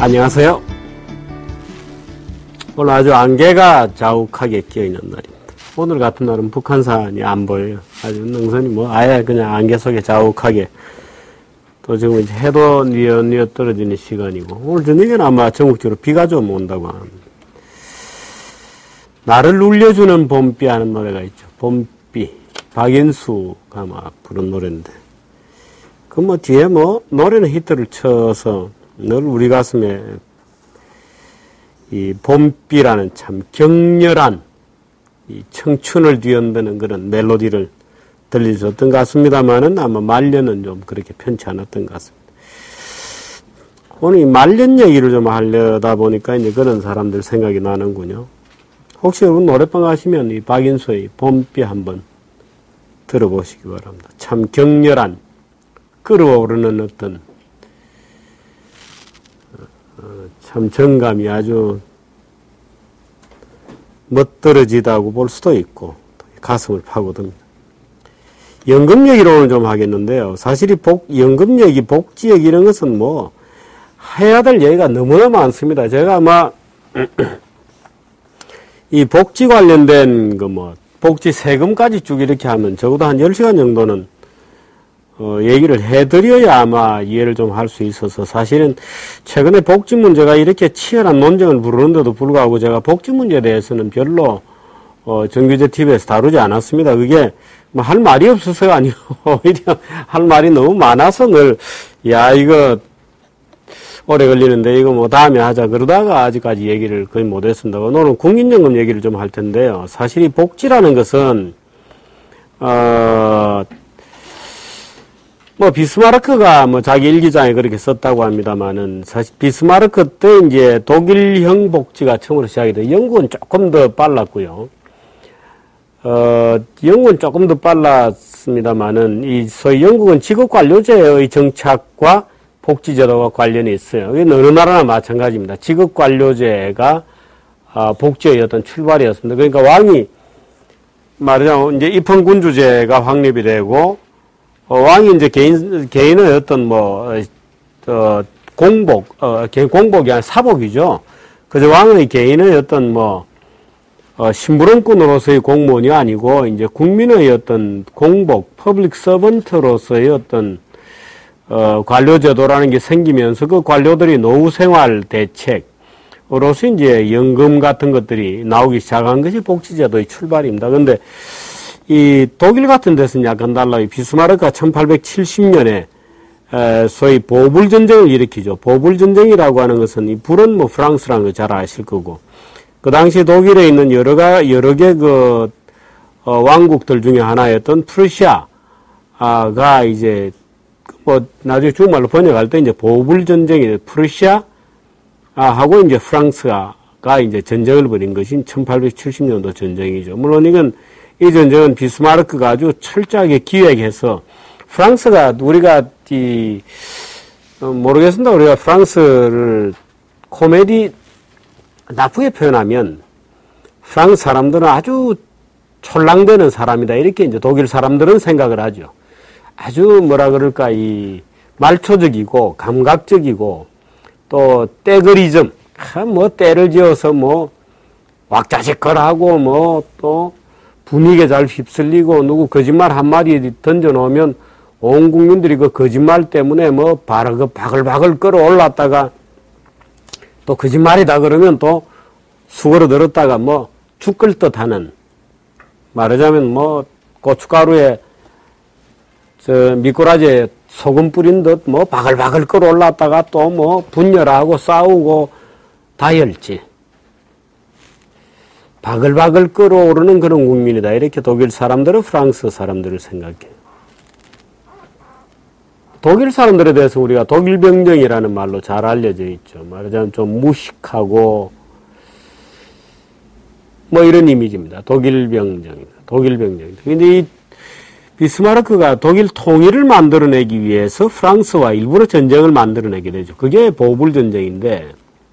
안녕하세요. 오늘 아주 안개가 자욱하게 끼어있는 날입니다. 오늘 같은 날은 북한산이 안 보여요. 아주 능선이 아예 그냥 안개 속에 자욱하게. 또 지금 이제 해도 뉘엿뉘엿 떨어지는 시간이고, 오늘 저녁에는 아마 전국적으로 비가 좀 온다고 합니다. 나를 울려주는 봄비 하는 노래가 있죠. 봄비. 박인수가 부른 노래인데. 뒤에 노래는 히트를 쳐서 늘 우리 가슴에 이 봄비라는 참 격렬한 이 청춘을 뒤흔드는 그런 멜로디를 들려줬던 것 같습니다만은 아마 말년은 좀 그렇게 편치 않았던 것 같습니다. 오늘 이 말년 얘기를 좀 하려다 보니까 이제 그런 사람들 생각이 나는군요. 혹시 여러분 노래방 가시면 이 박인수의 봄비 한번 들어보시기 바랍니다. 참 격렬한 끓어오르는 어떤 참 정감이 아주 멋들어지다고 볼 수도 있고 가슴을 파고듭니다. 연금 얘기를 오늘 좀 하겠는데요. 사실 이 연금 얘기, 복지 얘기 이런 것은 해야 될 얘기가 너무나 많습니다. 제가 아마 이 복지 관련된 복지 세금까지 쭉 이렇게 하면 적어도 한 10시간 정도는 얘기를 해드려야 아마 이해를 좀 할 수 있어서, 사실은 최근에 복지 문제가 이렇게 치열한 논쟁을 부르는데도 불구하고 제가 복지 문제에 대해서는 별로 정규제 TV에서 다루지 않았습니다. 그게 할 말이 없어서가 아니고 오히려 할 말이 너무 많아서 늘 이거 오래 걸리는데 이거 다음에 하자 그러다가 아직까지 얘기를 거의 못했습니다. 오늘은 국민연금 얘기를 좀 할 텐데요. 사실 이 복지라는 것은 비스마르크가 자기 일기장에 그렇게 썼다고 합니다만은, 사실 비스마르크 때 이제 독일형 복지가 처음으로 시작이 돼요. 영국은 조금 더 빨랐고요. 영국은 조금 더 빨랐습니다만은, 소위 영국은 직업관료제의 정착과 복지제도가 관련이 있어요. 이게 어느 나라나 마찬가지입니다. 직업관료제가, 복지의 어떤 출발이었습니다. 그러니까 왕이, 말하자면 이제 입헌군주제가 확립이 되고, 왕이 이제 개인의 어떤 공복이 아니라 사복이죠. 그래서 왕의 개인의 어떤 심부름꾼으로서의 공무원이 아니고, 이제 국민의 어떤 공복, 퍼블릭 서번트로서의 어떤, 관료제도라는 게 생기면서 그 관료들이 노후생활 대책으로서 이제 연금 같은 것들이 나오기 시작한 것이 복지제도의 출발입니다. 근데 이 독일 같은 데서는 약간 달라요. 비스마르크가 1870년에 소위 보불전쟁을 일으키죠. 보불전쟁이라고 하는 것은, 이 불은 프랑스라는 거 잘 아실 거고, 그 당시 독일에 있는 여러 개 왕국들 중에 하나였던 프루시아가 이제 나중에 중국말로 번역할 때 이제 보불전쟁이 프루시아하고 이제 프랑스가 이제 전쟁을 벌인 것이 1870년도 전쟁이죠. 물론 이 전쟁은 비스마르크가 아주 철저하게 기획해서, 프랑스가 우리가 모르겠습니다. 우리가 프랑스를 코미디 나쁘게 표현하면 프랑스 사람들은 아주 촐랑대는 사람이다, 이렇게 이제 독일 사람들은 생각을 하죠. 아주 이 말초적이고 감각적이고 또 떼거리즘, 때를 지어서 왁자지껄하고 또 분위기에 잘 휩쓸리고, 누구 거짓말 한마디 던져놓으면 온 국민들이 그 거짓말 때문에 바글바글 끌어올랐다가 또 거짓말이다 그러면 또 수그러들었다가 죽을 듯 하는, 말하자면 고춧가루에 미꾸라지에 소금 뿌린 듯 바글바글 끌어올랐다가 또 분열하고 싸우고 다혈질. 바글바글 끓어오르는 그런 국민이다, 이렇게 독일 사람들은 프랑스 사람들을 생각해요. 독일 사람들에 대해서 우리가 독일병정이라는 말로 잘 알려져 있죠. 말하자면 좀 무식하고 이런 이미지입니다. 독일병정입니다. 근데 이 비스마르크가 독일 통일을 만들어내기 위해서 프랑스와 일부러 전쟁을 만들어내게 되죠. 그게 보불전쟁인데,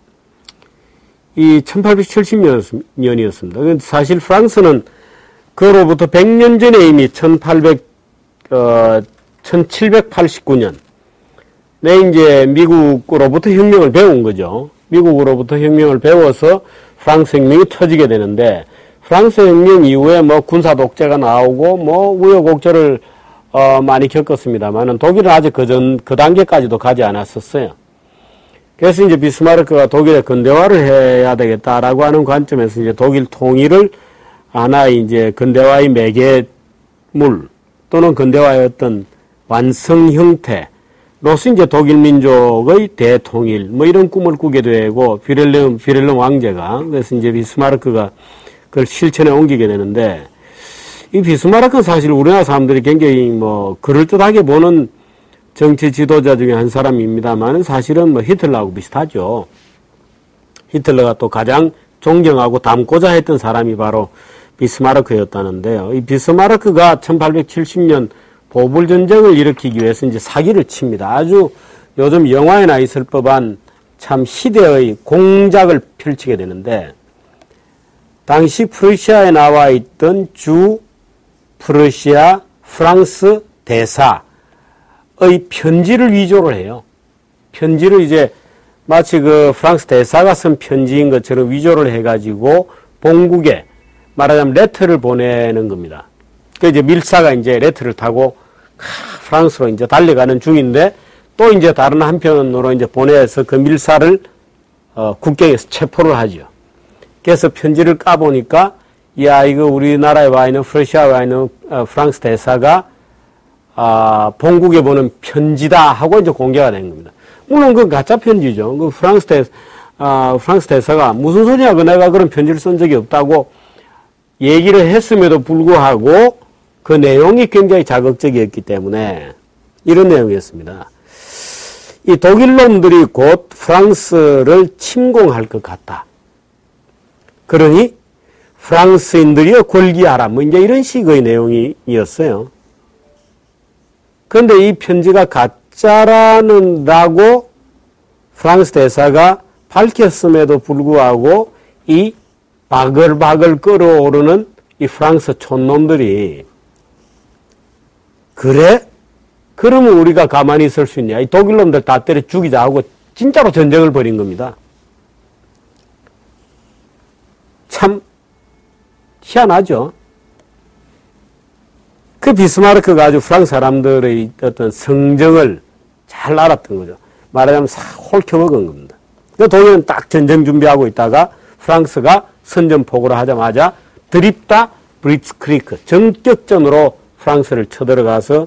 이 1870년이었습니다. 사실 프랑스는 그로부터 100년 전에 이미 1789년 이제 미국으로부터 혁명을 배운 거죠. 미국으로부터 혁명을 배워서 프랑스 혁명이 터지게 되는데, 프랑스 혁명 이후에 뭐 군사 독재가 나오고 뭐 우여곡절을 많이 겪었습니다만은 독일은 아직 그 단계까지도 가지 않았었어요. 그래서 이제 비스마르크가 독일의 근대화를 해야 되겠다라고 하는 관점에서 이제 독일 통일을 하나의 이제 근대화의 매개물 또는 근대화의 어떤 완성 형태로서 이제 독일 민족의 대통일 뭐 이런 꿈을 꾸게 되고 비렐름 왕제가 그래서 이제 비스마르크가 그걸 실천에 옮기게 되는데 이 비스마르크는 사실 우리나라 사람들이 굉장히 뭐 그럴듯하게 보는 정치 지도자 중에 한 사람입니다만 사실은 뭐 히틀러하고 비슷하죠. 히틀러가 또 가장 존경하고 닮고자 했던 사람이 바로 비스마르크였다는데요. 이 비스마르크가 1870년 보불 전쟁을 일으키기 위해서 이제 사기를 칩니다. 아주 요즘 영화에나 있을 법한 참 희대의 공작을 펼치게 되는데 당시 프러시아에 나와 있던 주 프러시아 프랑스 대사의 편지를 위조를 해요. 편지를 이제 마치 그 프랑스 대사가 쓴 편지인 것처럼 위조를 해가지고 본국에 말하자면 레터를 보내는 겁니다. 그 이제 밀사가 이제 레터를 타고 프랑스로 이제 달려가는 중인데 또 이제 다른 한편으로 이제 보내서 그 밀사를 국경에서 체포를 하죠. 그래서 편지를 까보니까 야 이거 우리나라에 와 있는 프러시아에 와 있는 프랑스 대사가 본국에 보낸 편지다 하고 이제 공개가 된 겁니다. 물론 그건 가짜 편지죠. 그 프랑스 대사가 무슨 소리야? 내가 그런 편지를 쓴 적이 없다고 얘기를 했음에도 불구하고 그 내용이 굉장히 자극적이었기 때문에 이런 내용이었습니다. 이 독일 놈들이 곧 프랑스를 침공할 것 같다. 그러니 프랑스인들이여 궐기하라. 뭐 이제 이런 식의 내용이었어요. 그런데 이 편지가 가짜라고 프랑스 대사가 밝혔음에도 불구하고 이 바글바글 끓어오르는 이 프랑스 촌놈들이 그래? 그러면 우리가 가만히 있을 수 있냐? 이 독일 놈들 다 때려 죽이자 하고 진짜로 전쟁을 벌인 겁니다. 참 희한하죠. 그 비스마르크가 아주 프랑스 사람들의 어떤 성정을 잘 알았던 거죠. 말하자면 홀켜먹은 겁니다. 그 독일은 딱 전쟁 준비하고 있다가 프랑스가 선전포고를 하자마자 드립다 브리츠크리크 전격전으로 프랑스를 쳐들어가서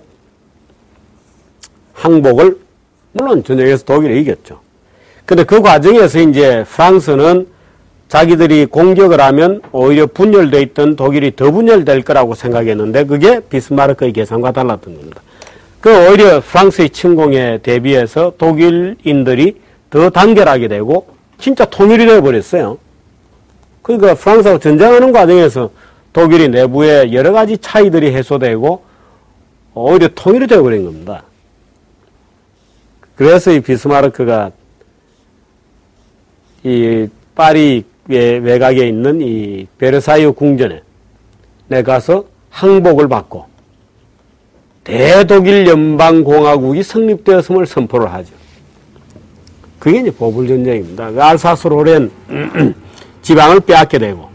항복을 물론 전쟁에서 독일이 이겼죠. 근데 그 과정에서 이제 프랑스는 자기들이 공격을 하면 오히려 분열되어 있던 독일이 더 분열될 거라고 생각했는데 그게 비스마르크의 계산과 달랐던 겁니다. 그 오히려 프랑스의 침공에 대비해서 독일인들이 더 단결하게 되고 진짜 통일이 되어버렸어요. 그러니까 프랑스하고 전쟁하는 과정에서 독일이 내부에 여러 가지 차이들이 해소되고 오히려 통일이 되어버린 겁니다. 그래서 이 비스마르크가 이 파리 외곽에 있는 이 베르사유 궁전에 가서 항복을 받고 대독일 연방공화국이 성립되었음을 선포를 하죠. 그게 이제 보불전쟁입니다. 그 알사스 로렌 지방을 빼앗게 되고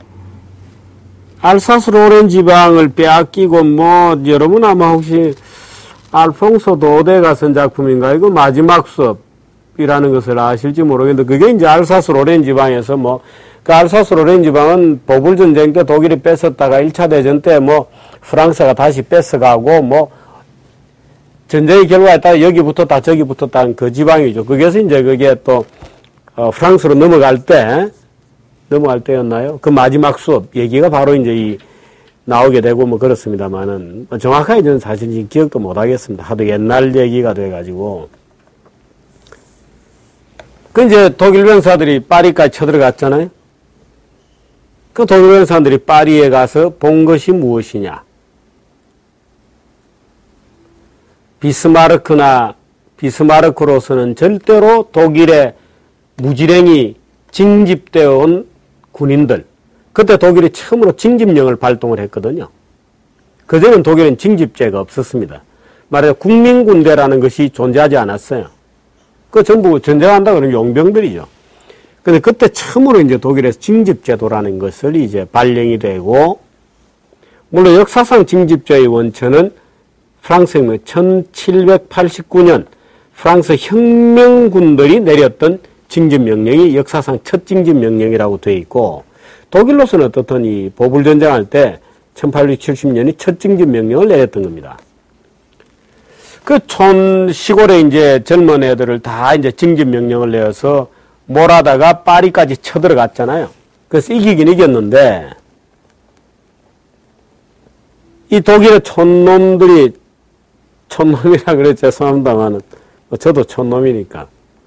알사스 로렌 지방을 빼앗기고 뭐 여러분 아마 혹시 알퐁소 도데가 쓴 작품인가 이거 마지막 수업이라는 것을 아실지 모르겠는데 그게 이제 알사스 로렌 지방에서 뭐 그 알사스 로렌 지방은 보불전쟁 때 독일이 뺏었다가 1차 대전 때 뭐 프랑스가 다시 뺏어가고 뭐 전쟁의 결과에 따라 여기 붙었다 저기 붙었다는 그 지방이죠. 거기에서 이제 그게 또 프랑스로 넘어갈 때였나요? 그 마지막 수업 얘기가 바로 이제 나오게 되고 뭐 그렇습니다만은 정확하게 저는 사실 지금 기억도 못 하겠습니다. 하도 옛날 얘기가 돼가지고. 그 이제 독일 병사들이 파리까지 쳐들어갔잖아요. 그 독일 병사들이 파리에 가서 본 것이 무엇이냐? 비스마르크로서는 절대로 독일의 무지랭이 징집되어 온 군인들. 그때 독일이 처음으로 징집령을 발동을 했거든요. 그전엔 독일은 징집제가 없었습니다. 말하자 국민군대라는 것이 존재하지 않았어요. 그 전부 전쟁한다 그러면 용병들이죠. 근데 그때 처음으로 이제 독일에서 징집제도라는 것을 이제 발령이 되고, 물론 역사상 징집제의 원천은 프랑스혁명 1789년 프랑스 혁명군들이 내렸던 징집명령이 역사상 첫 징집명령이라고 되어 있고, 독일로서는 어떻든 이 보불전쟁할 때 1870년이 첫 징집명령을 내렸던 겁니다. 그 시골에 이제 젊은 애들을 다 이제 징집명령을 내어서 몰아다가 파리까지 쳐들어갔잖아요. 그래서 이기긴 이겼는데, 이 독일의 촌놈들이, 촌놈이라 그래 죄송합니다만은, 저도 촌놈이니까.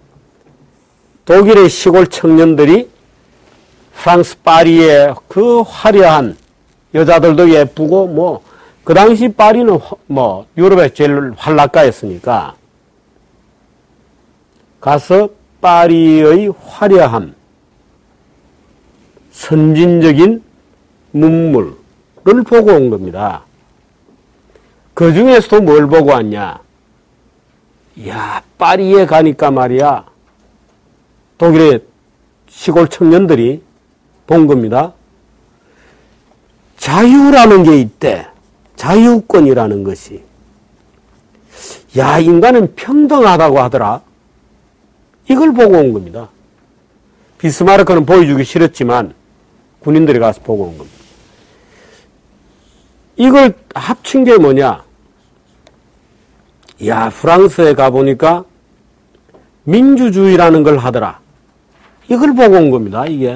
독일의 시골 청년들이 프랑스 파리의 그 화려한 여자들도 예쁘고, 그 당시 파리는 유럽의 제일 활락가였으니까, 가서 파리의 화려함, 선진적인 문물을 보고 온 겁니다. 그 중에서도 뭘 보고 왔냐? 이야, 파리에 가니까 말이야, 독일의 시골 청년들이 본 겁니다. 자유라는 게 있대. 자유권이라는 것이. 야, 인간은 평등하다고 하더라. 이걸 보고 온 겁니다. 비스마르크는 보여주기 싫었지만 군인들이 가서 보고 온 겁니다. 이걸 합친 게 뭐냐? 야, 프랑스에 가보니까 민주주의라는 걸 하더라. 이걸 보고 온 겁니다, 이게.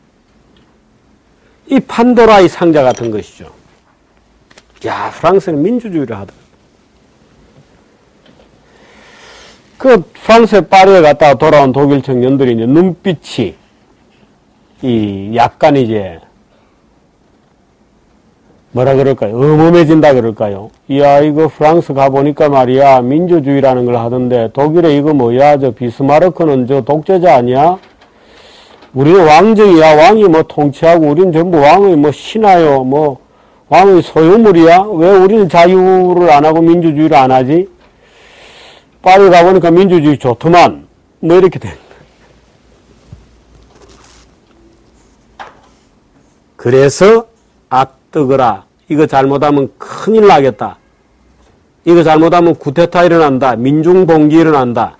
이 판도라의 상자 같은 것이죠. 야, 프랑스는 민주주의를 하더라. 그 프랑스의 파리에 갔다가 돌아온 독일 청년들이 이제 눈빛이 약간 이제 뭐라 그럴까요? 어멈해진다 그럴까요? 이야, 이거 프랑스 가보니까 말이야, 민주주의라는 걸 하던데, 독일에 이거 뭐야, 저 비스마르크는 저 독재자 아니야? 우리는 왕정이야, 왕이 통치하고, 우리는 전부 왕의 신하요, 왕의 소유물이야? 왜 우리는 자유를 안 하고 민주주의를 안 하지? 파리 가보니까 민주주의 좋더만, 이렇게 된 거예요. 그래서, 뜨거라. 이거 잘못하면 큰일 나겠다. 이거 잘못하면 쿠데타 일어난다. 민중봉기 일어난다.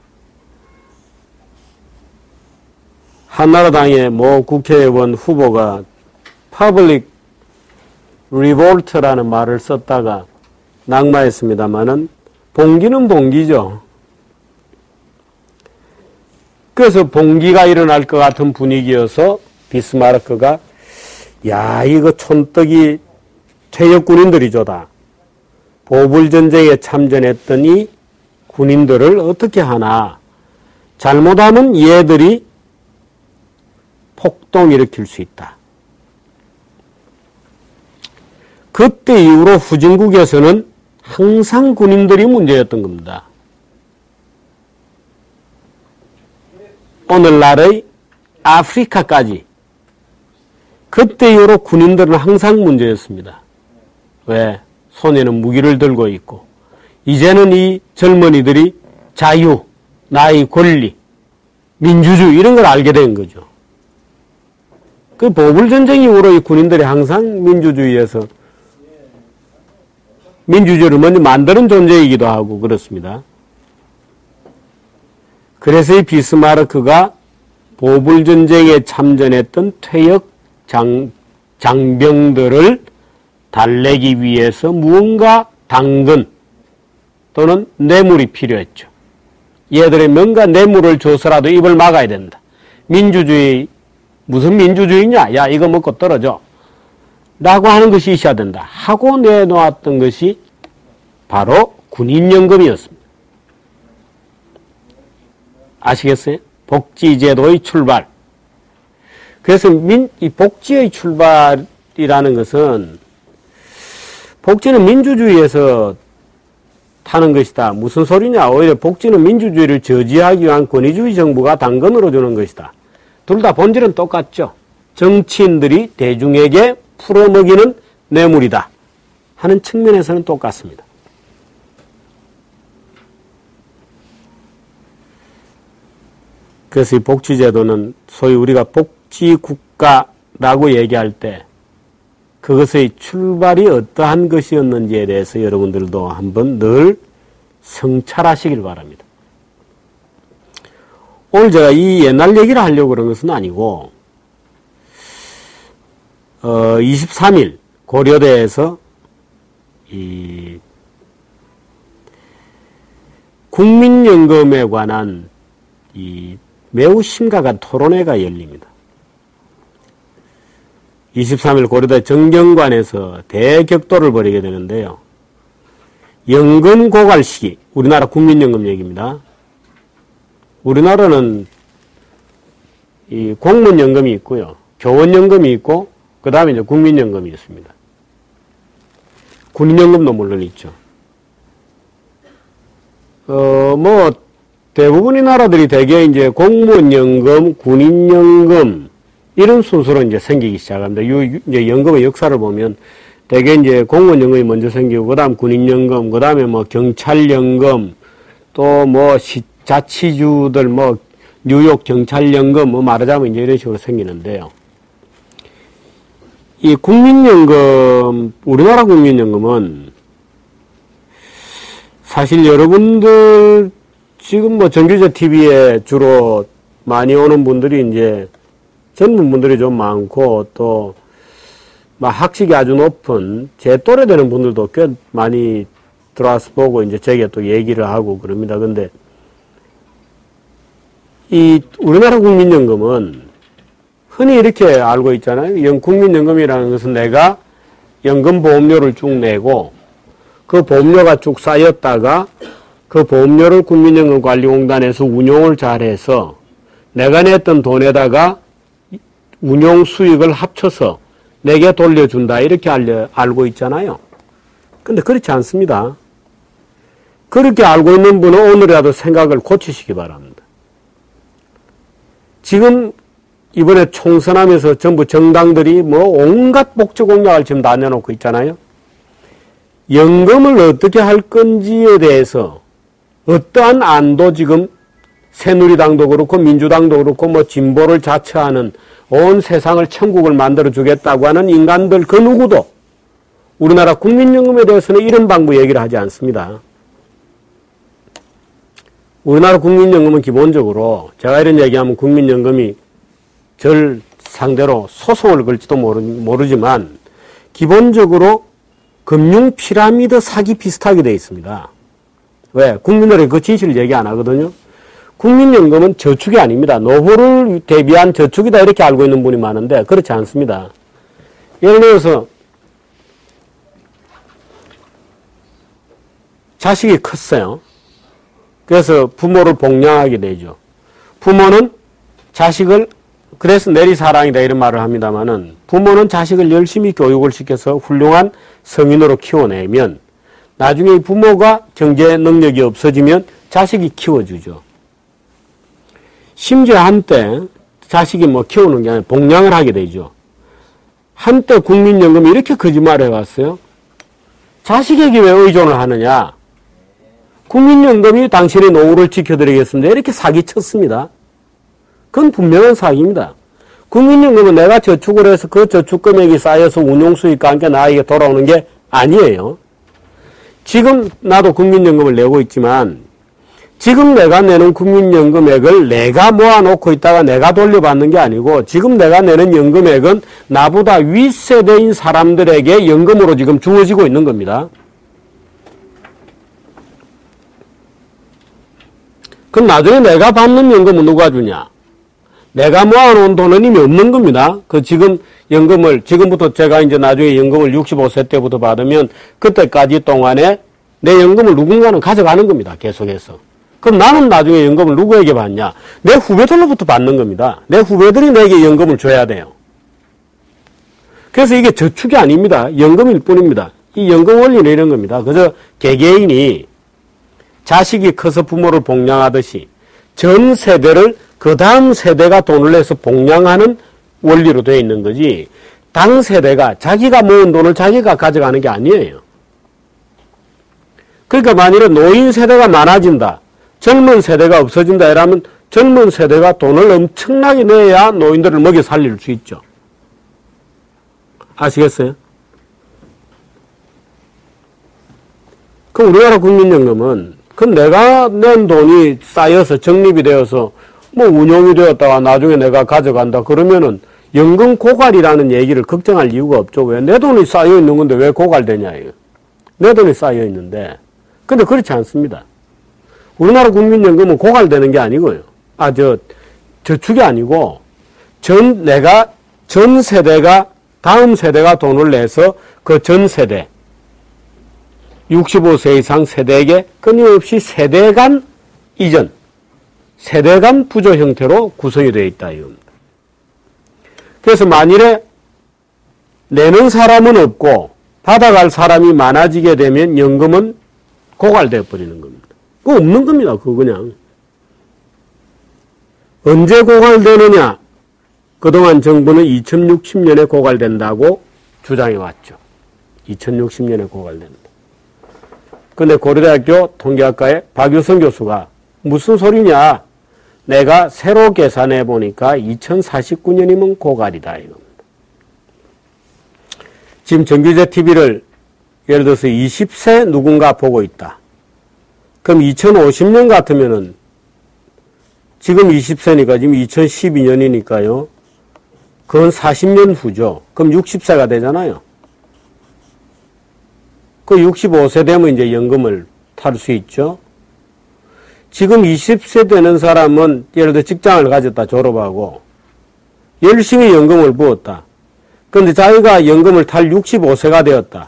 한나라당의 국회의원 후보가 퍼블릭 리볼트라는 말을 썼다가 낙마했습니다마는 봉기는 봉기죠. 그래서 봉기가 일어날 것 같은 분위기여서 비스마르크가 야, 이거 촌떡이 퇴역 군인들이죠다. 보불전쟁에 참전했던 이 군인들을 어떻게 하나. 잘못하면 얘들이 폭동 일으킬 수 있다. 그때 이후로 후진국에서는 항상 군인들이 문제였던 겁니다. 오늘날의 아프리카까지 그때 이후로 군인들은 항상 문제였습니다. 왜? 손에는 무기를 들고 있고 이제는 이 젊은이들이 자유, 나의 권리, 민주주의 이런 걸 알게 된 거죠. 그 보불전쟁 이후로 이 군인들이 항상 민주주의에서 민주주의를 먼저 만드는 존재이기도 하고 그렇습니다. 그래서 이 비스마르크가 보불전쟁에 참전했던 퇴역 장병들을 달래기 위해서 무언가 당근 또는 뇌물이 필요했죠. 얘들의 뭔가 뇌물을 줘서라도 입을 막아야 된다. 민주주의, 무슨 민주주의냐? 야, 이거 먹고 떨어져. 라고 하는 것이 있어야 된다. 하고 내놓았던 것이 바로 군인연금이었습니다. 아시겠어요? 복지제도의 출발. 그래서 이 복지의 출발이라는 것은 복지는 민주주의에서 타는 것이다. 무슨 소리냐? 오히려 복지는 민주주의를 저지하기 위한 권위주의 정부가 당근으로 주는 것이다. 둘 다 본질은 똑같죠. 정치인들이 대중에게 풀어먹이는 뇌물이다 하는 측면에서는 똑같습니다. 그래서 이 복지제도는 소위 우리가 복지국가라고 얘기할 때 그것의 출발이 어떠한 것이었는지에 대해서 여러분들도 한번 늘 성찰하시길 바랍니다. 오늘 제가 이 옛날 얘기를 하려고 그런 것은 아니고 23일 고려대에서 이 국민연금에 관한 이 매우 심각한 토론회가 열립니다. 23일 고려대 정경관에서 대격돌을 벌이게 되는데요. 연금 고갈 시기, 우리나라 국민연금 얘기입니다. 우리나라는 이 공무원연금이 있고요. 교원연금이 있고, 그 다음에 이제 국민연금이 있습니다. 군인연금도 물론 있죠. 대부분의 나라들이 대개 이제 공무원연금, 군인연금, 이런 순서로 이제 생기기 시작합니다. 이제 연금의 역사를 보면 대개 이제 공무원연금이 먼저 생기고, 그 다음 군인연금, 그 다음에 경찰연금, 또 자치주들 뉴욕 경찰연금, 말하자면 이제 이런 식으로 생기는데요. 이 국민연금, 우리나라 국민연금은 사실 여러분들 지금 정규제 TV에 주로 많이 오는 분들이 이제 젊은 분들이 좀 많고 또 학식이 아주 높은 제 또래 되는 분들도 꽤 많이 들어와서 보고 이제 제게 또 얘기를 하고 그럽니다. 근데 이 우리나라 국민연금은 흔히 이렇게 알고 있잖아요. 국민연금이라는 것은 내가 연금보험료를 쭉 내고 그 보험료가 쭉 쌓였다가 그 보험료를 국민연금관리공단에서 운용을 잘해서 내가 냈던 돈에다가 운용 수익을 합쳐서 내게 돌려준다 이렇게 알고 있잖아요. 근데 그렇지 않습니다. 그렇게 알고 있는 분은 오늘이라도 생각을 고치시기 바랍니다. 지금 이번에 총선하면서 전부 정당들이 온갖 복지 공약을 지금 다 내놓고 있잖아요. 연금을 어떻게 할 건지에 대해서 어떠한 안도 지금 새누리당도 그렇고 민주당도 그렇고 진보를 자처하는 온 세상을 천국을 만들어 주겠다고 하는 인간들 그 누구도 우리나라 국민연금에 대해서는 이런 방법 얘기를 하지 않습니다. 우리나라 국민연금은 기본적으로 제가 이런 얘기하면 국민연금이 절 상대로 소송을 걸지도 모르지만 기본적으로 금융 피라미드 사기 비슷하게 되어 있습니다. 왜? 국민들에게 그 진실을 얘기 안 하거든요. 국민연금은 저축이 아닙니다. 노후를 대비한 저축이다 이렇게 알고 있는 분이 많은데 그렇지 않습니다. 예를 들어서 자식이 컸어요. 그래서 부모를 복양하게 되죠. 부모는 자식을 그래서 내리사랑이다 이런 말을 합니다마는 부모는 자식을 열심히 교육을 시켜서 훌륭한 성인으로 키워내면 나중에 부모가 경제 능력이 없어지면 자식이 키워주죠. 심지어 한때 자식이 키우는 게 아니라 복양을 하게 되죠. 한때 국민연금이 이렇게 거짓말을 해왔어요. 자식에게 왜 의존을 하느냐. 국민연금이 당신의 노후를 지켜드리겠습니다. 이렇게 사기쳤습니다. 그건 분명한 사기입니다. 국민연금은 내가 저축을 해서 그 저축 금액이 쌓여서 운용수익과 함께 나에게 돌아오는 게 아니에요. 지금 나도 국민연금을 내고 있지만 지금 내가 내는 국민연금액을 내가 모아놓고 있다가 내가 돌려받는 게 아니고 지금 내가 내는 연금액은 나보다 윗세대인 사람들에게 연금으로 지금 주어지고 있는 겁니다. 그럼 나중에 내가 받는 연금은 누가 주냐? 내가 모아놓은 돈은 이미 없는 겁니다. 지금 연금을, 지금부터 제가 이제 나중에 연금을 65세 때부터 받으면 그때까지 동안에 내 연금을 누군가는 가져가는 겁니다. 계속해서. 그럼 나는 나중에 연금을 누구에게 받냐? 내 후배들로부터 받는 겁니다. 내 후배들이 내게 연금을 줘야 돼요. 그래서 이게 저축이 아닙니다. 연금일 뿐입니다. 이 연금 원리는 이런 겁니다. 그저 개개인이 자식이 커서 부모를 복양하듯이 전 세대를 그 다음 세대가 돈을 내서 복양하는 원리로 되어 있는 거지 당 세대가 자기가 모은 돈을 자기가 가져가는 게 아니에요. 그러니까 만일에 노인 세대가 많아진다. 젊은 세대가 없어진다 이러면 젊은 세대가 돈을 엄청나게 내야 노인들을 먹여 살릴 수 있죠. 아시겠어요? 그럼 우리나라 국민연금은 내가 낸 돈이 쌓여서 적립이 되어서 뭐 운용이 되었다가 나중에 내가 가져간다 그러면은 연금 고갈이라는 얘기를 걱정할 이유가 없죠. 왜? 내 돈이 쌓여 있는 건데 왜 고갈되냐 이거. 내 돈이 쌓여 있는데. 근데 그렇지 않습니다. 우리나라 국민연금은 고갈되는 게 아니고요. 저축이 아니고 내가 전 세대가 다음 세대가 돈을 내서 그 전 세대 65세 이상 세대에게 끊임없이 세대 간 이전, 세대 간 부조 형태로 구성이 되어 있다 이겁니다. 그래서 만일에 내는 사람은 없고 받아갈 사람이 많아지게 되면 연금은 고갈되어 버리는 겁니다. 그거 없는 겁니다. 그거 그냥. 언제 고갈되느냐? 그동안 정부는 2060년에 고갈된다고 주장해 왔죠. 2060년에 고갈된다. 근데 고려대학교 통계학과의 박유성 교수가 무슨 소리냐? 내가 새로 계산해 보니까 2049년이면 고갈이다 이겁니다. 지금 정규제 TV를 예를 들어서 20세 누군가 보고 있다. 그럼 2050년 같으면은 지금 20세니까 지금 2012년이니까요. 그건 40년 후죠. 그럼 60세가 되잖아요. 그 65세 되면 이제 연금을 탈 수 있죠. 지금 20세 되는 사람은 예를 들어 직장을 가졌다 졸업하고 열심히 연금을 부었다. 그런데 자기가 연금을 탈 65세가 되었다.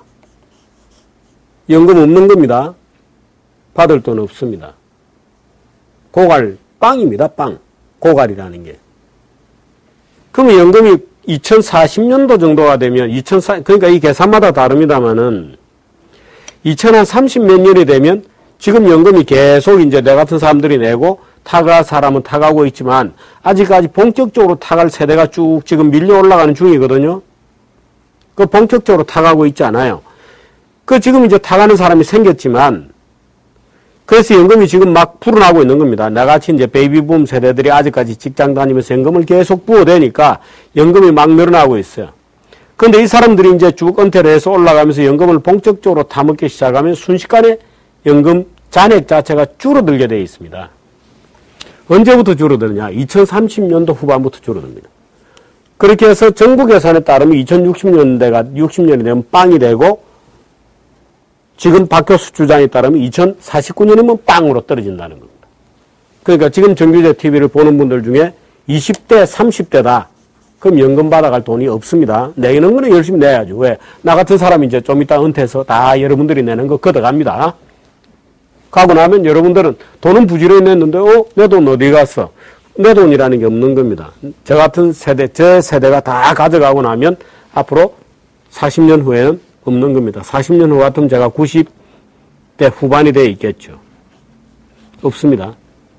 연금 없는 겁니다. 받을 돈 없습니다. 고갈 빵입니다. 빵. 고갈이라는 게. 그러면 연금이 2040년도 정도가 되면 그러니까 이 계산마다 다릅니다만은 2030 몇 년이 되면 지금 연금이 계속 이제 내 같은 사람들이 내고 타갈 사람은 타가고 있지만 아직까지 본격적으로 타갈 세대가 쭉 지금 밀려 올라가는 중이거든요. 그 본격적으로 타가고 있지 않아요. 그 지금 이제 타가는 사람이 생겼지만 그래서 연금이 지금 막 불어나고 있는 겁니다. 나같이 이제 베이비붐 세대들이 아직까지 직장 다니면서 연금을 계속 부어대니까 연금이 막 늘어나고 있어요. 그런데 이 사람들이 이제 쭉 은퇴를 해서 올라가면서 연금을 본격적으로 타먹기 시작하면 순식간에 연금 잔액 자체가 줄어들게 되어 있습니다. 언제부터 줄어드느냐? 2030년도 후반부터 줄어듭니다. 그렇게 해서 정부 계산에 따르면 2060년대가 60년이 되면 빵이 되고 지금 박 교수 주장에 따르면 2049년이면 빵으로 떨어진다는 겁니다. 그러니까 지금 정규제 TV를 보는 분들 중에 20대, 30대다. 그럼 연금 받아갈 돈이 없습니다. 내는 거는 열심히 내야죠. 왜? 나 같은 사람이 이제 좀 이따 은퇴해서 다 여러분들이 내는 거 걷어갑니다. 가고 나면 여러분들은 돈은 부지런히 냈는데, 내 돈 어디 갔어? 내 돈이라는 게 없는 겁니다. 저 같은 세대, 저 세대가 다 가져가고 나면 앞으로 40년 후에는 없는 겁니다. 40년 후 같으면 제가 90대 후반이 되어 있겠죠. 없습니다.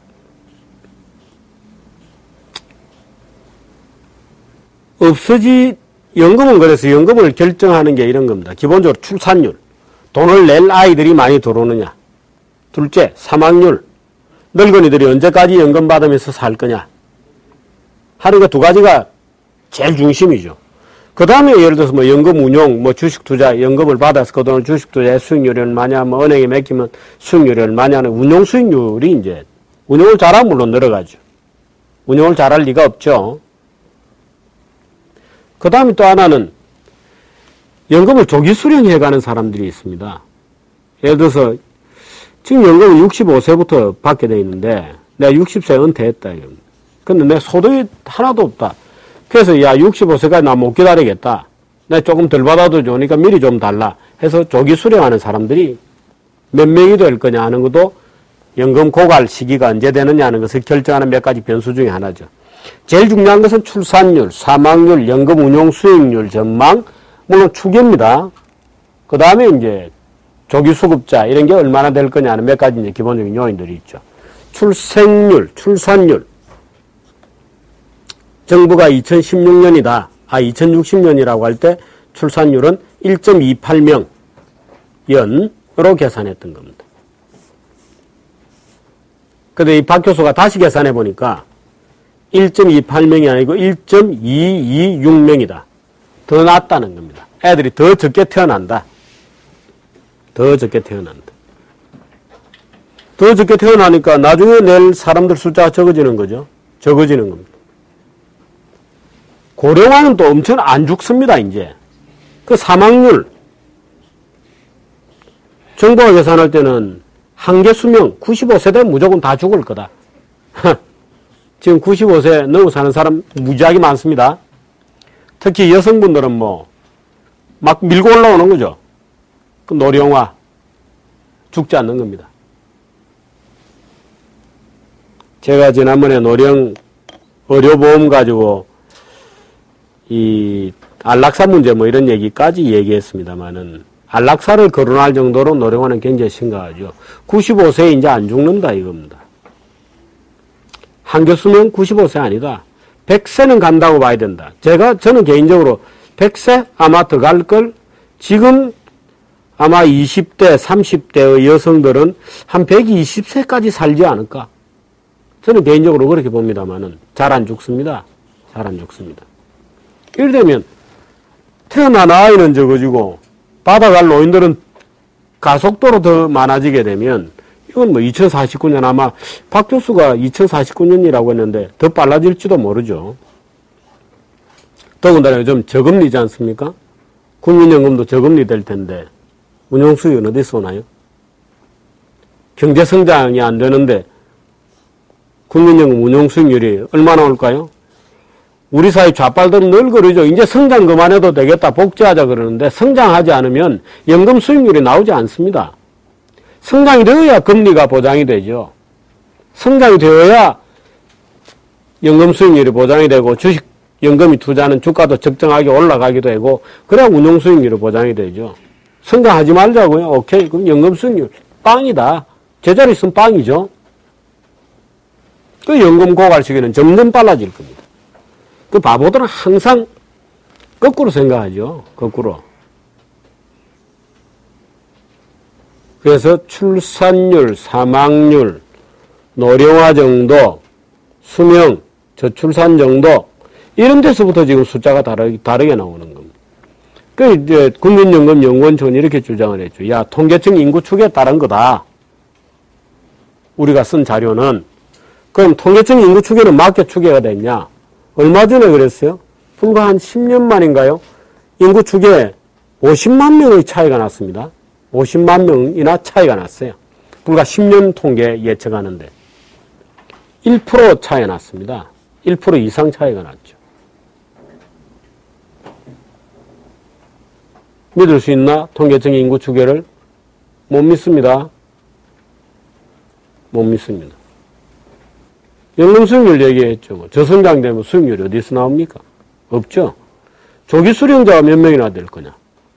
연금은 그래서 연금을 결정하는 게 이런 겁니다. 기본적으로 출산율, 돈을 낼 아이들이 많이 들어오느냐. 둘째, 사망률, 늙은이들이 언제까지 연금 받으면서 살 거냐. 하는 그 두 가지가 제일 중심이죠. 그 다음에 예를 들어서 뭐 연금 운용, 뭐 주식 투자, 연금을 받아서 그 돈을 주식 투자의 수익률이 얼마냐, 뭐 은행에 맡기면 수익률이 얼마냐는 운용 수익률이 이제, 운용을 잘하면 물론 늘어가죠. 운용을 잘할 리가 없죠. 그 다음에 또 하나는 연금을 조기 수령해 가는 사람들이 있습니다. 예를 들어서 지금 연금은 65세부터 받게 돼 있는데 내가 60세 은퇴했다. 근데 내 소득이 하나도 없다. 그래서 야 65세까지 나 못 기다리겠다. 내가 조금 덜 받아도 좋으니까 미리 좀 달라 해서 조기 수령하는 사람들이 몇 명이 될 거냐 하는 것도 연금 고갈 시기가 언제 되느냐 하는 것을 결정하는 몇 가지 변수 중에 하나죠. 제일 중요한 것은 출산율, 사망률, 연금 운용 수익률 전망, 물론 추계입니다. 그 다음에 이제 조기 수급자 이런 게 얼마나 될 거냐 하는 몇 가지 이제 기본적인 요인들이 있죠. 출생률, 출산율. 정부가 2016년이다. 2060년이라고 할 때 출산율은 1.28명 연으로 계산했던 겁니다. 근데 이 박 교수가 다시 계산해 보니까 1.28명이 아니고 1.226명이다. 더 낫다는 겁니다. 애들이 더 적게 태어난다. 더 적게 태어난다. 더 적게 태어나니까 나중에 낼 사람들 숫자가 적어지는 거죠. 적어지는 겁니다. 고령화는 또 엄청 안 죽습니다, 이제. 그 사망률. 정부가 계산할 때는 한계 수명 95세 되면 무조건 다 죽을 거다. 지금 95세 넘어 사는 사람 무지하게 많습니다. 특히 여성분들은 막 밀고 올라오는 거죠. 그 노령화. 죽지 않는 겁니다. 제가 지난번에 노령 의료보험 가지고 이 안락사 문제 이런 얘기까지 얘기했습니다만은 안락사를 거론할 정도로 노령화는 굉장히 심각하죠. 95세에 이제 안 죽는다 이겁니다. 한계 수명 95세 아니다. 100세는 간다고 봐야 된다. 저는 개인적으로 100세 아마 더 갈 걸. 지금 아마 20대, 30대의 여성들은 한 120세까지 살지 않을까. 저는 개인적으로 그렇게 봅니다만은 잘 안 죽습니다. 잘 안 죽습니다. 이렇게 되면 태어난 아이는 적어지고 받아갈 노인들은 가속도로 더 많아지게 되면 이건 2049년 아마 박 교수가 2049년이라고 했는데 더 빨라질지도 모르죠. 더군다나 요즘 저금리지 않습니까? 국민연금도 저금리 될 텐데 운용수익은 어디서 오나요? 경제성장이 안 되는데 국민연금 운용수익률이 얼마나 올까요? 우리 사회 좌빨들은 늘 그러죠. 이제 성장 그만해도 되겠다. 복지하자 그러는데 성장하지 않으면 연금 수익률이 나오지 않습니다. 성장이 되어야 금리가 보장이 되죠. 성장이 되어야 연금 수익률이 보장이 되고 주식 연금이 투자는 주가도 적정하게 올라가기도 하고 그래야 운용 수익률이 보장이 되죠. 성장하지 말자고요. 오케이. 그럼 연금 수익률 빵이다. 제자리 있으면 빵이죠. 그 연금 고갈 시기는 점점 빨라질 겁니다. 그 바보들은 항상 거꾸로 생각하죠. 거꾸로. 그래서 출산율, 사망률, 노령화 정도, 수명, 저출산 정도 이런 데서부터 지금 숫자가 다르게 나오는 겁니다. 그 이제 국민연금연구원총이 이렇게 주장을 했죠. 야, 통계청 인구 추계에 따른 거다. 우리가 쓴 자료는. 그럼 통계청 인구 추계는 맞게 추계가 됐냐? 얼마 전에 그랬어요? 불과 한 10년 만인가요? 인구 추계에 50만 명의 차이가 났습니다. 50만 명이나 차이가 났어요. 불과 10년 통계 예측하는데 1% 차이가 났습니다. 1% 이상 차이가 났죠. 믿을 수 있나? 통계청 인구 추계를? 못 믿습니다. 못 믿습니다. 연금 수익률 얘기했죠. 저성장되면 수익률이 어디서 나옵니까? 없죠. 조기 수령자가 몇 명이나 될 거냐?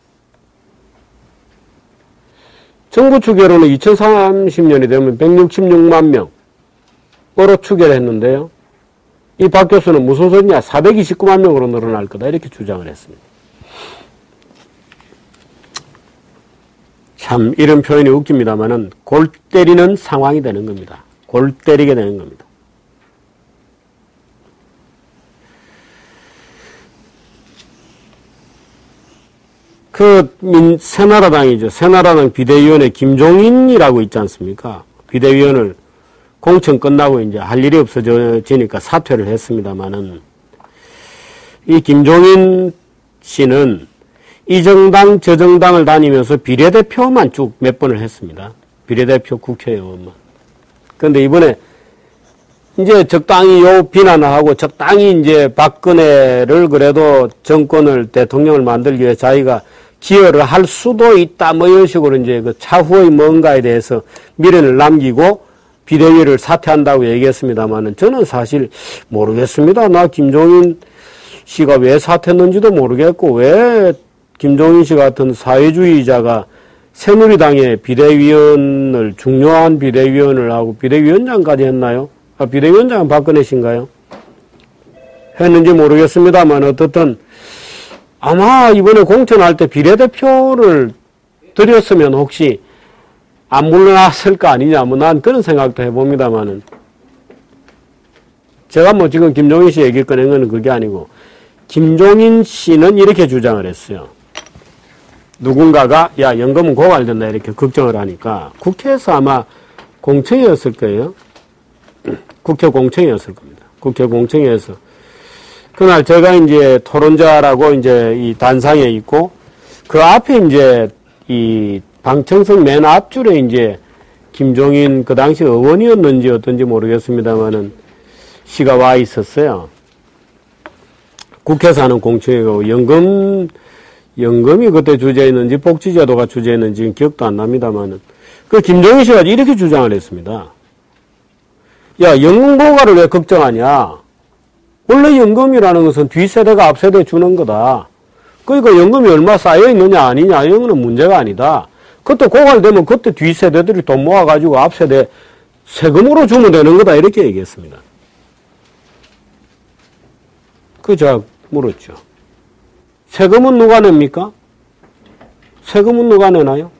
정부 추계로는 2030년이 되면 166만 명으로 추계를 했는데요. 이 박 교수는 무슨 소리냐? 429만 명으로 늘어날 거다. 이렇게 주장을 했습니다. 참 이런 표현이 웃깁니다만은 골 때리는 상황이 되는 겁니다. 골 때리게 되는 겁니다. 새나라당이죠. 새나라당 비대위원회 김종인이라고 있지 않습니까? 비대위원을 공천 끝나고 이제 할 일이 없어지니까 사퇴를 했습니다만은 이 김종인 씨는 이 정당 저 정당을 다니면서 비례대표만 쭉 몇 번을 했습니다. 비례대표 국회의원만. 그런데 이번에 이제 적당히 요 비난을 하고 적당히 이제 박근혜를 그래도 정권을 대통령을 만들기 위해 자기가 기여를 할 수도 있다 이런 식으로 이제 그 차후의 뭔가에 대해서 미련을 남기고 비대위를 사퇴한다고 얘기했습니다만은 저는 사실 모르겠습니다. 나 김종인 씨가 왜 사퇴했는지도 모르겠고 왜 김종인 씨 같은 사회주의자가 새누리당의 비대위원을 중요한 비대위원을 하고 비대위원장까지 했나요? 비대위원장은 박근혜 씨인가요? 했는지 모르겠습니다만 어떻든 아마 이번에 공천할 때 비례대표를 드렸으면 혹시 안 물러났을 거 아니냐, 뭐 난 그런 생각도 해봅니다만은, 제가 뭐 지금 김종인 씨 얘기 꺼낸 건 그게 아니고, 김종인 씨는 이렇게 주장을 했어요. 누군가가, 야, 연금은 고갈된다, 이렇게 걱정을 하니까, 국회에서 아마 공청회였을 거예요. 국회 공청회였을 겁니다. 국회 공청회에서. 그날 제가 이제 토론자라고 이제 이 단상에 있고, 그 앞에 이제 이 방청석 맨 앞줄에 이제 김종인 그 당시 의원이었는지 어떤지 모르겠습니다만은 씨가 와 있었어요. 국회에서 하는 공청회고 연금이 그때 주제였는지 복지제도가 주제였는지 기억도 안 납니다만은 그 김종인 씨가 이렇게 주장을 했습니다. 야, 연금 고갈을 왜 걱정하냐? 원래 연금이라는 것은 뒷세대가 앞세대에 주는 거다. 그러니까 연금이 얼마 쌓여 있느냐 아니냐 이런 거는 문제가 아니다. 그때 고갈되면 그때 뒷세대들이 돈 모아가지고 앞세대 세금으로 주면 되는 거다 이렇게 얘기했습니다. 그 제가 물었죠. 세금은 누가 냅니까? 세금은 누가 내나요?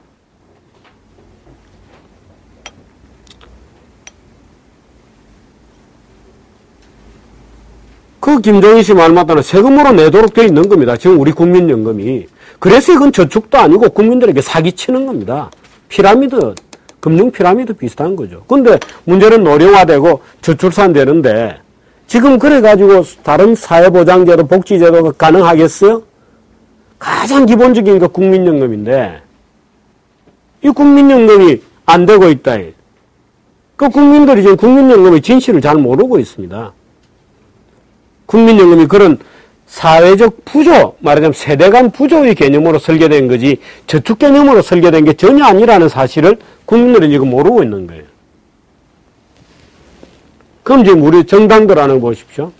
그 김종인 씨 말 맞다는 세금으로 내도록 되어 있는 겁니다. 지금 우리 국민연금이. 그래서 이건 저축도 아니고 국민들에게 사기치는 겁니다. 피라미드, 금융 피라미드 비슷한 거죠. 근데 문제는 노령화되고 저출산되는데 지금 그래가지고 다른 사회보장제도, 복지제도가 가능하겠어요? 가장 기본적인 게 국민연금인데 이 국민연금이 안 되고 있다. 그 국민들이 지금 국민연금의 진실을 잘 모르고 있습니다. 국민연금이 그런 사회적 부조, 말하자면 세대 간 부조의 개념으로 설계된 거지 저축 개념으로 설계된 게 전혀 아니라는 사실을 국민들은 지금 모르고 있는 거예요. 그럼 지금 우리 정당들 하는 거 보십시오.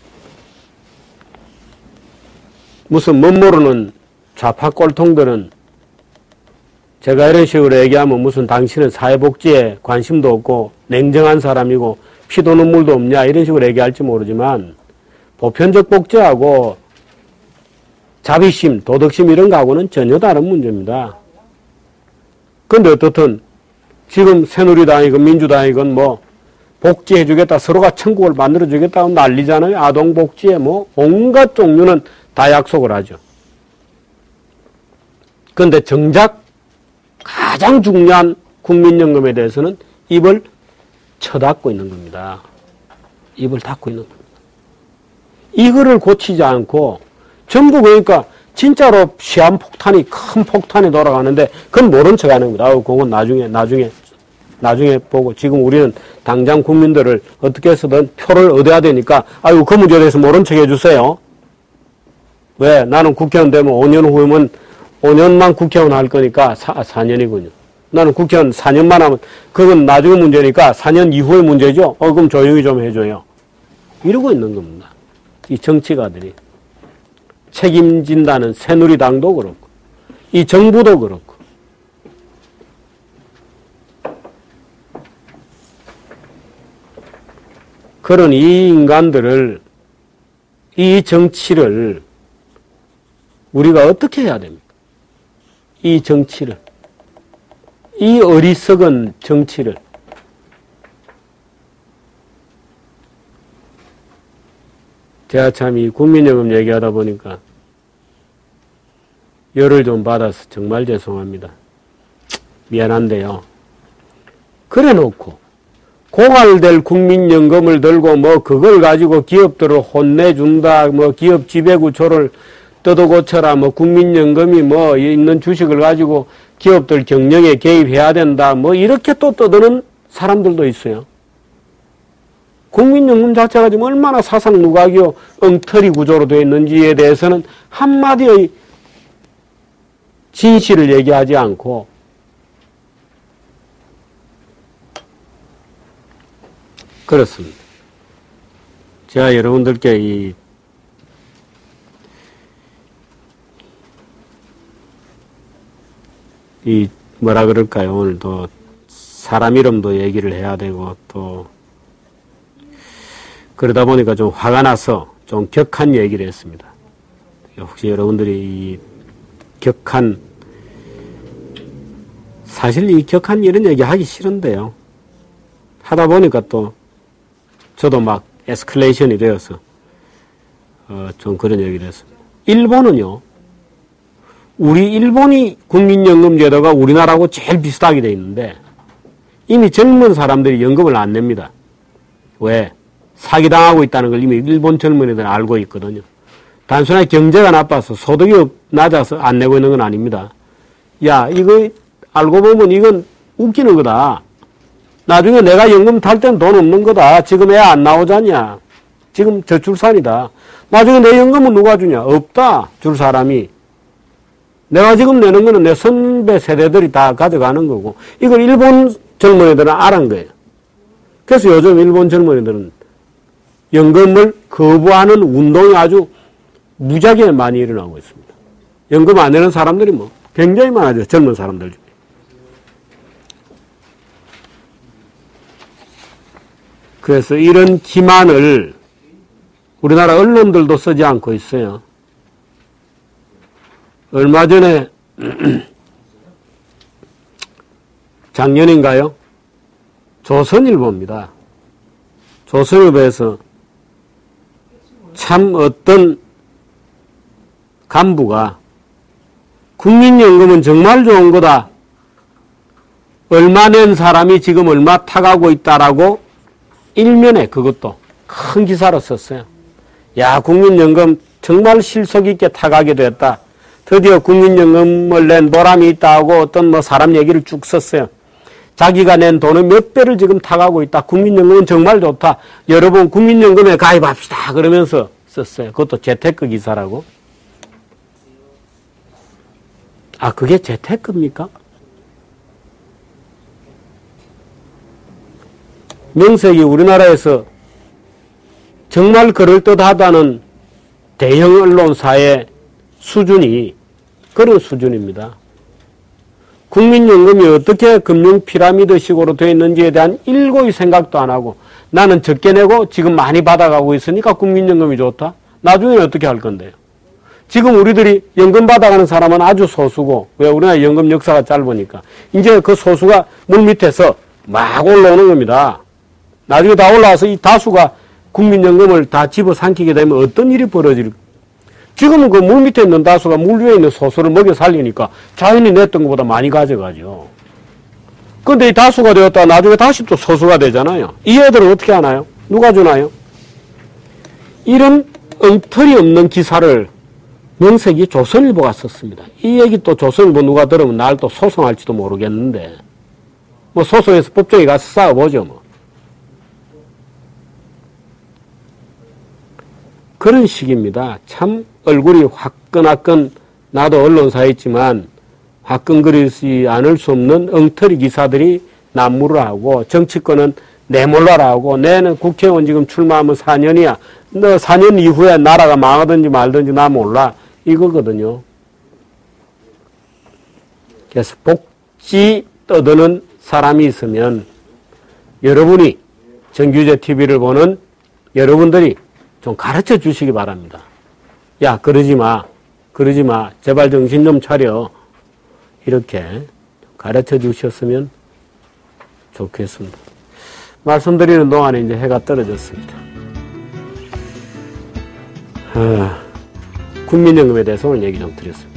무슨 못 모르는 좌파 꼴통들은 제가 이런 식으로 얘기하면 무슨 당신은 사회복지에 관심도 없고 냉정한 사람이고 피도 눈물도 없냐 이런 식으로 얘기할지 모르지만 보편적 복지하고 자비심, 도덕심 이런 거하고는 전혀 다른 문제입니다. 그런데 어떻든 지금 새누리당이건 민주당이건 뭐 복지해주겠다, 서로가 천국을 만들어주겠다고 난리잖아요. 아동복지에 뭐 온갖 종류는 다 약속을 하죠. 그런데 정작 가장 중요한 국민연금에 대해서는 입을 쳐닫고 있는 겁니다. 입을 닫고 있는 겁니다. 이거를 고치지 않고 전부 그러니까 진짜로 시한폭탄이 큰 폭탄이 돌아가는데 그건 모른 척 하는 겁니다. 그건 나중에 보고 지금 우리는 당장 국민들을 어떻게 해서든 표를 얻어야 되니까 아유 그 문제에 대해서 모른 척 해주세요. 왜? 나는 국회의원 되면 5년 후면 5년만 국회의원 할 거니까 4년이군요. 나는 국회의원 4년만 하면 그건 나중에 문제니까 4년 이후의 문제죠. 그럼 조용히 좀 해줘요. 이러고 있는 겁니다. 이 정치가들이. 책임진다는 새누리당도 그렇고 이 정부도 그렇고 그런 이 인간들을 이 정치를 우리가 어떻게 해야 됩니까? 이 정치를 이 어리석은 정치를 제가 참 이 국민연금 얘기하다 보니까 열을 좀 받아서 정말 죄송합니다. 미안한데요. 그래 놓고 고갈될 국민연금을 들고 뭐 그걸 가지고 기업들을 혼내준다, 뭐 기업 지배구조를 뜯어고쳐라, 뭐 국민연금이 뭐 있는 주식을 가지고 기업들 경영에 개입해야 된다, 뭐 이렇게 또 떠드는 사람들도 있어요. 국민연금 자체가 지금 얼마나 사상 누각이요 엉터리 구조로 되어 있는지에 대해서는 한마디의 진실을 얘기하지 않고 그렇습니다. 제가 여러분들께 이 뭐라 그럴까요? 오늘 또 사람 이름도 얘기를 해야 되고 또 그러다 보니까 좀 화가 나서 좀 격한 얘기를 했습니다. 혹시 여러분들이 이 격한 사실 이 격한 이런 얘기 하기 싫은데요. 하다 보니까 또 저도 막 에스컬레이션이 되어서 좀 그런 얘기를 했습니다. 일본은요. 우리 일본이 국민연금제도가 우리나라하고 제일 비슷하게 돼 있는데 이미 젊은 사람들이 연금을 안 냅니다. 왜? 사기당하고 있다는 걸 이미 일본 젊은이들은 알고 있거든요. 단순하게 경제가 나빠서 소득이 낮아서 안 내고 있는 건 아닙니다. 야, 이거 알고 보면 이건 웃기는 거다. 나중에 내가 연금 탈 때는 돈 없는 거다. 지금 애 안 나오잖냐. 지금 저출산이다. 나중에 내 연금은 누가 주냐? 없다. 줄 사람이. 내가 지금 내는 거는 내 선배 세대들이 다 가져가는 거고 이걸 일본 젊은이들은 알은 거예요. 그래서 요즘 일본 젊은이들은 연금을 거부하는 운동이 아주 무지하게 많이 일어나고 있습니다. 연금 안 내는 사람들이 뭐 굉장히 많아져. 젊은 사람들 중에. 그래서 이런 기만을 우리나라 언론들도 쓰지 않고 있어요. 얼마 전에 작년인가요? 조선일보입니다. 조선일보에서 참 어떤 간부가 국민연금은 정말 좋은 거다. 얼마 낸 사람이 지금 얼마 타가고 있다라고 일면에 그것도 큰 기사로 썼어요. 야, 국민연금 정말 실속 있게 타가게 됐다. 드디어 국민연금을 낸 보람이 있다 하고 어떤 뭐 사람 얘기를 쭉 썼어요. 자기가 낸 돈의 몇 배를 지금 타가고 있다. 국민연금은 정말 좋다. 여러분 국민연금에 가입합시다. 그러면서 썼어요. 그것도 재테크 기사라고. 아, 그게 재테크입니까? 명색이 우리나라에서 정말 그럴듯하다는 대형 언론사의 수준이 그런 수준입니다. 국민연금이 어떻게 금융 피라미드식으로 되어 있는지에 대한 일고의 생각도 안 하고 나는 적게 내고 지금 많이 받아가고 있으니까 국민연금이 좋다? 나중에 어떻게 할 건데요? 지금 우리들이 연금 받아가는 사람은 아주 소수고 왜 우리나라 연금 역사가 짧으니까 이제 그 소수가 물 밑에서 막 올라오는 겁니다. 나중에 다 올라와서 이 다수가 국민연금을 다 집어삼키게 되면 어떤 일이 벌어질까? 지금은 그 물 밑에 있는 다수가 물 위에 있는 소수를 먹여 살리니까 자연이 냈던 것보다 많이 가져가죠. 그런데 이 다수가 되었다가 나중에 다시 또 소수가 되잖아요. 이 애들은 어떻게 하나요? 누가 주나요? 이런 엉터리 없는 기사를 명색이 조선일보가 썼습니다. 이 얘기 또 조선일보 누가 들으면 날 또 소송할지도 모르겠는데 뭐 소송해서 법정에 가서 싸워보죠 뭐. 그런 식입니다. 참 얼굴이 화끈화끈 나도 언론사에 있지만 화끈거리지 않을 수 없는 엉터리 기사들이 난무를 하고 정치권은 내몰라라 하고 내는 국회의원 지금 출마하면 4년이야. 너 4년 이후에 나라가 망하든지 말든지 나 몰라. 이거거든요. 그래서 복지 떠드는 사람이 있으면 여러분이 정규제 TV를 보는 여러분들이 좀 가르쳐 주시기 바랍니다. 야, 그러지 마. 그러지 마. 제발 정신 좀 차려. 이렇게 가르쳐 주셨으면 좋겠습니다. 말씀드리는 동안에 이제 해가 떨어졌습니다. 국민연금에 대해서 오늘 얘기 좀 드렸습니다.